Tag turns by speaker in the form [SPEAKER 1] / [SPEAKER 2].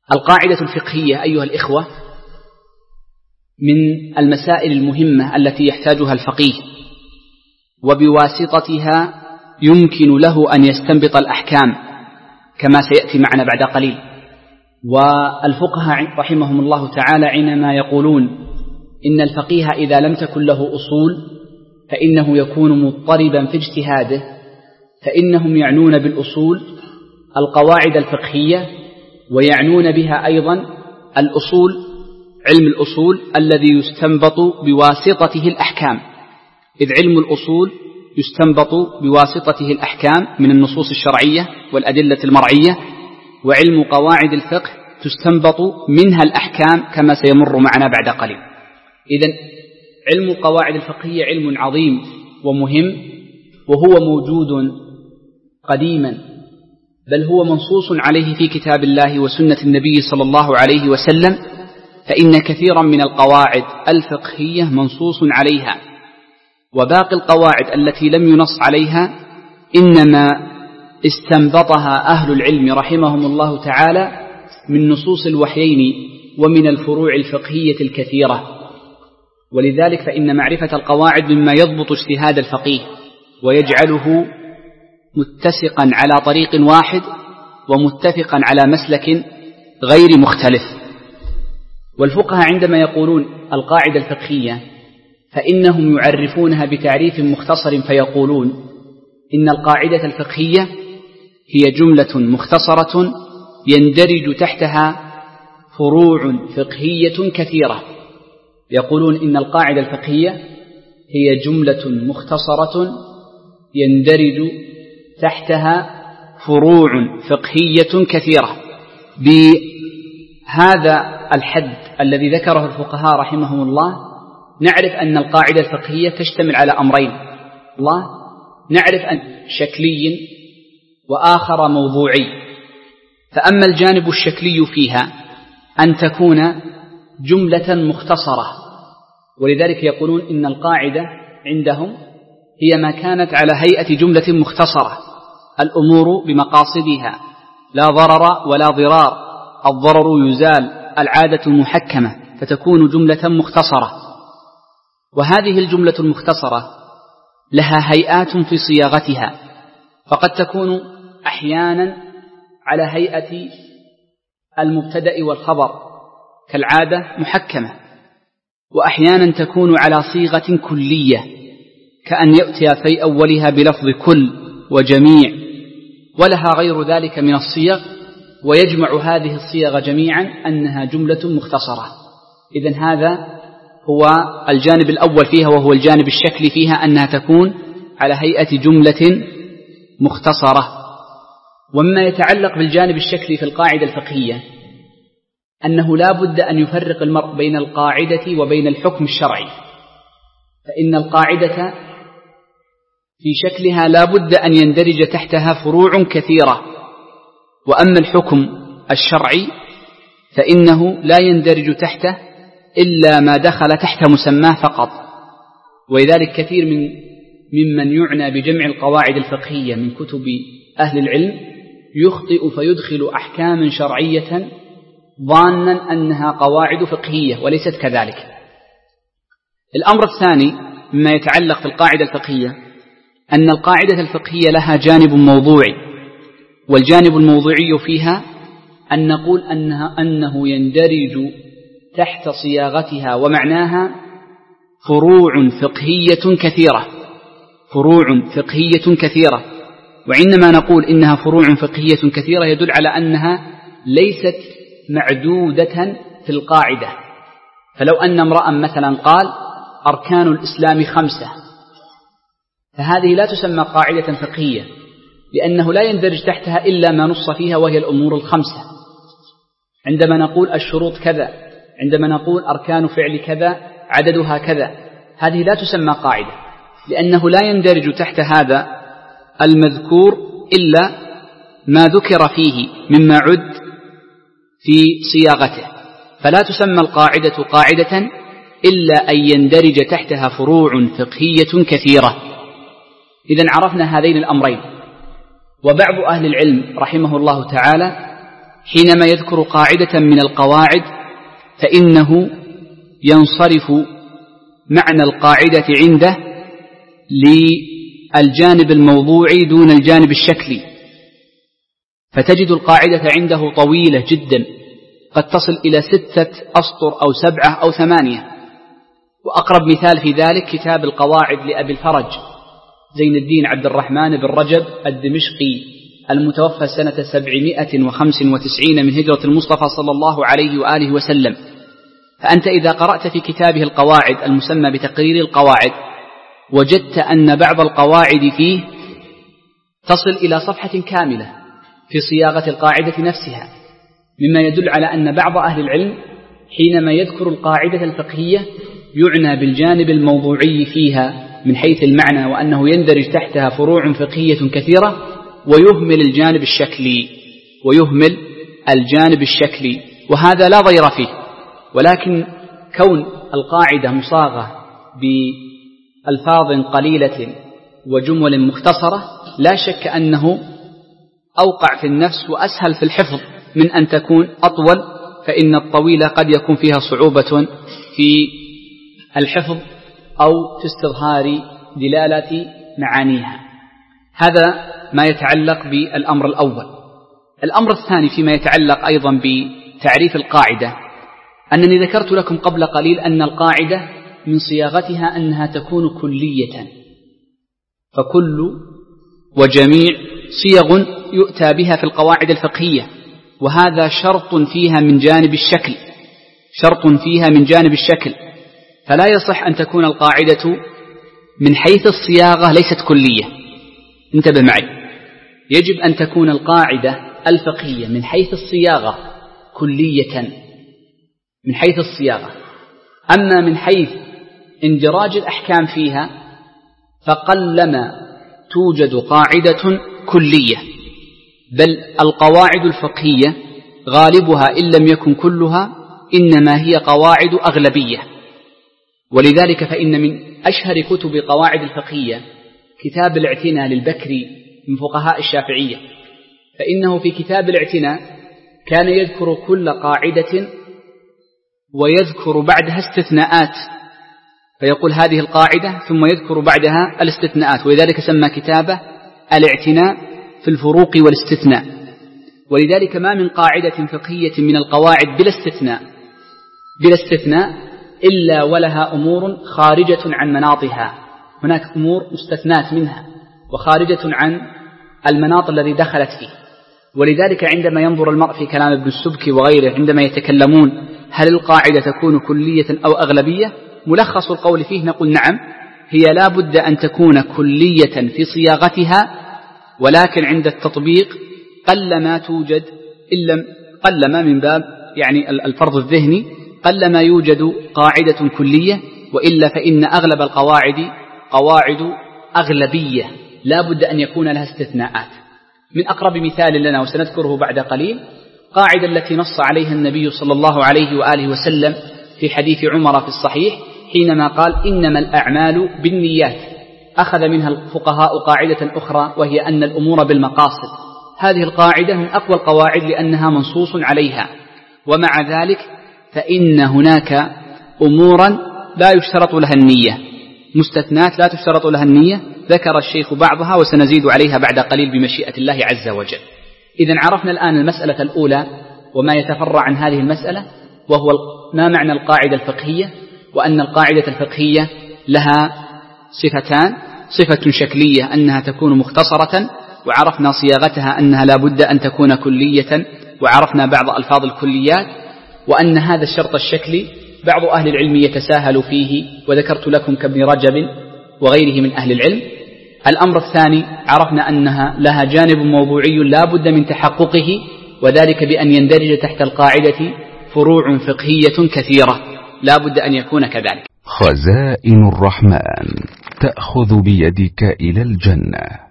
[SPEAKER 1] القاعدة الفقهية أيها الإخوة من المسائل المهمة التي يحتاجها الفقيه، وبواسطتها يمكن له أن يستنبط الأحكام كما سيأتي معنا بعد قليل. والفقهاء رحمهم الله تعالى حينما يقولون إن الفقيه إذا لم تكن له أصول فإنه يكون مضطربا في اجتهاده، فإنهم يعنون بالأصول القواعد الفقهية، ويعنون بها أيضا الأصول، علم الأصول الذي يستنبط بواسطته الأحكام، إذ علم الأصول يستنبط بواسطته الأحكام من النصوص الشرعية والأدلة المرعية، وعلم قواعد الفقه تستنبط منها الأحكام كما سيمر معنا بعد قليل. إذن علم القواعد الفقهية علم عظيم ومهم، وهو موجود قديما، بل هو منصوص عليه في كتاب الله وسنة النبي صلى الله عليه وسلم، فإن كثيرا من القواعد الفقهية منصوص عليها، وباقي القواعد التي لم ينص عليها إنما استنبطها أهل العلم رحمهم الله تعالى من نصوص الوحيين ومن الفروع الفقهية الكثيرة. ولذلك فإن معرفة القواعد مما يضبط اجتهاد الفقيه ويجعله متسقا على طريق واحد ومتفقا على مسلك غير مختلف. والفقهاء عندما يقولون القاعدة الفقهية فإنهم يعرفونها بتعريف مختصر، فيقولون إن القاعدة الفقهية هي جملة مختصرة يندرج تحتها فروع فقهية كثيرة. يقولون إن القاعدة الفقهية هي جملة مختصرة يندرج تحتها فروع فقهية كثيرة. بهذا الحد الذي ذكره الفقهاء رحمهم الله نعرف أن القاعدة الفقهية تشتمل على أمرين، نعرف أن شكلي وآخر موضوعي. فأما الجانب الشكلي فيها أن تكون جملة مختصرة، ولذلك يقولون إن القاعدة عندهم هي ما كانت على هيئة جملة مختصرة، الأمور بمقاصدها، لا ضرر ولا ضرار، الضرر يزال، العادة محكمة، فتكون جملة مختصرة. وهذه الجملة المختصرة لها هيئات في صياغتها، فقد تكون أحيانا على هيئة المبتدأ والخبر كالعادة محكمة، وأحيانا تكون على صيغة كلية كأن يأتي في أولها بلفظ كل وجميع، ولها غير ذلك من الصيغ، ويجمع هذه الصيغ جميعا أنها جملة مختصرة. إذن هذا هو الجانب الأول فيها، وهو الجانب الشكلي فيها، أنها تكون على هيئة جملة مختصرة. ومما يتعلق بالجانب الشكلي في القاعدة الفقهية أنه لا بد أن يفرق المرء بين القاعدة وبين الحكم الشرعي، فإن القاعدة في شكلها لا بد أن يندرج تحتها فروع كثيرة، وأما الحكم الشرعي فإنه لا يندرج تحته إلا ما دخل تحت مسماه فقط. ولذلك كثير ممن يعنى بجمع القواعد الفقهية من كتب أهل العلم يخطئ فيدخل أحكاما شرعية ظانا أنها قواعد فقهية، وليست كذلك. الأمر الثاني مما يتعلق في القاعدة الفقهية أن القاعدة الفقهية لها جانب موضوعي، والجانب الموضوعي فيها أن نقول أنه يندرج تحت صياغتها ومعناها فروع فقهية كثيرة. وعندما نقول إنها فروع فقهية كثيرة يدل على أنها ليست معدودة في القاعدة. فلو أن امرأ مثلا قال أركان الإسلام 5، فهذه لا تسمى قاعدة فقهية، لأنه لا يندرج تحتها إلا ما نص فيها وهي الأمور 5. عندما نقول الشروط كذا، عندما نقول أركان فعل كذا عددها كذا، هذه لا تسمى قاعدة، لأنه لا يندرج تحت هذا المذكور إلا ما ذكر فيه مما عد في صياغته، فلا تسمى القاعدة قاعدة إلا أن يندرج تحتها فروع فقهية كثيرة. إذن عرفنا هذين الأمرين. وبعض أهل العلم رحمه الله تعالى حينما يذكر قاعدة من القواعد فإنه ينصرف معنى القاعدة عنده للجانب الموضوعي دون الجانب الشكلي، فتجد القاعدة عنده طويلة جدا قد تصل إلى 6 أسطر أو 7 أو 8. وأقرب مثال في ذلك كتاب القواعد لأبي الفرج زين الدين عبد الرحمن بن رجب الدمشقي المتوفى سنة 795 من هجرة المصطفى صلى الله عليه وآله وسلم. فأنت إذا قرأت في كتابه القواعد المسمى بتقرير القواعد وجدت أن بعض القواعد فيه تصل إلى صفحة كاملة في صياغة القاعدة نفسها، مما يدل على أن بعض أهل العلم حينما يذكر القاعدة الفقهية يعنى بالجانب الموضوعي فيها من حيث المعنى، وأنه يندرج تحتها فروع فقهية كثيرة، ويهمل الجانب الشكلي، وهذا لا ضير فيه. ولكن كون القاعدة مصاغة بألفاظ قليلة وجمل مختصرة لا شك أنه أوقع في النفس وأسهل في الحفظ من أن تكون أطول، فإن الطويلة قد يكون فيها صعوبة في الحفظ أو في استظهار دلالة معانيها. هذا ما يتعلق بالأمر الأول. الأمر الثاني فيما يتعلق أيضا بتعريف القاعدة، أنني ذكرت لكم قبل قليل أن القاعدة من صياغتها أنها تكون كلية، فكل وجميع صيغ يؤتى بها في القواعد الفقهية، وهذا شرط فيها من جانب الشكل، فلا يصح أن تكون القاعدة من حيث الصياغة ليست كلية. انتبه معي، يجب أن تكون القاعدة الفقهية من حيث الصياغة كلية، من حيث الصياغة. أما من حيث اندراج الأحكام فيها فقلما توجد قاعدة كلية، بل القواعد الفقهية غالبها إن لم يكن كلها إنما هي قواعد أغلبية. ولذلك فإن من أشهر كتب قواعد الفقهية كتاب الاعتناء للبكري من فقهاء الشافعية، فإنه في كتاب الاعتناء كان يذكر كل قاعدة ويذكر بعدها استثناءات، فيقول هذه القاعدة ثم يذكر بعدها الاستثناءات، ولذلك سمى كتابه الاعتناء في الفروق والاستثناء. ولذلك ما من قاعدة فقهية من القواعد بلا استثناء إلا ولها أمور خارجة عن مناطها، هناك أمور مستثنات منها وخارجة عن المناط الذي دخلت فيه. ولذلك عندما ينظر المرء في كلام ابن السبكي وغيره عندما يتكلمون هل القاعدة تكون كلية أو أغلبية، ملخص القول فيه نقول نعم، هي لا بد أن تكون كلية في صياغتها، ولكن عند التطبيق قلما توجد قلما من باب يعني الفرض الذهني قلما يوجد قاعدة كلية، وإلا فإن أغلب القواعد قواعد أغلبية لا بد أن يكون لها استثناءات. من أقرب مثال لنا وسنذكره بعد قليل قاعدة التي نص عليها النبي صلى الله عليه وآله وسلم في حديث عمر في الصحيح حينما قال إنما الأعمال بالنيات، أخذ منها الفقهاء قاعدة أخرى وهي أن الأمور بالمقاصد. هذه القاعدة من أقوى القواعد لأنها منصوص عليها، ومع ذلك فإن هناك أمورا لا يشترط لها النية، مستثنات لا تشترط لها النية، ذكر الشيخ بعضها وسنزيد عليها بعد قليل بمشيئة الله عز وجل. إذن عرفنا الآن المسألة الأولى وما يتفرع عن هذه المسألة، وهو ما معنى القاعدة الفقهية، وأن القاعدة الفقهية لها صفتان: صفة شكلية أنها تكون مختصرة، وعرفنا صياغتها أنها لا بد أن تكون كلية، وعرفنا بعض ألفاظ الكليات، وأن هذا الشرط الشكلي بعض أهل العلم يتساهل فيه، وذكرت لكم كابن رجب وغيره من أهل العلم. الأمر الثاني عرفنا أنها لها جانب موضوعي لا بد من تحققه، وذلك بأن يندرج تحت القاعدة فروع فقهية كثيرة لا بد أن يكون كذلك.
[SPEAKER 2] خزائن الرحمن تأخذ بيدك إلى الجنة.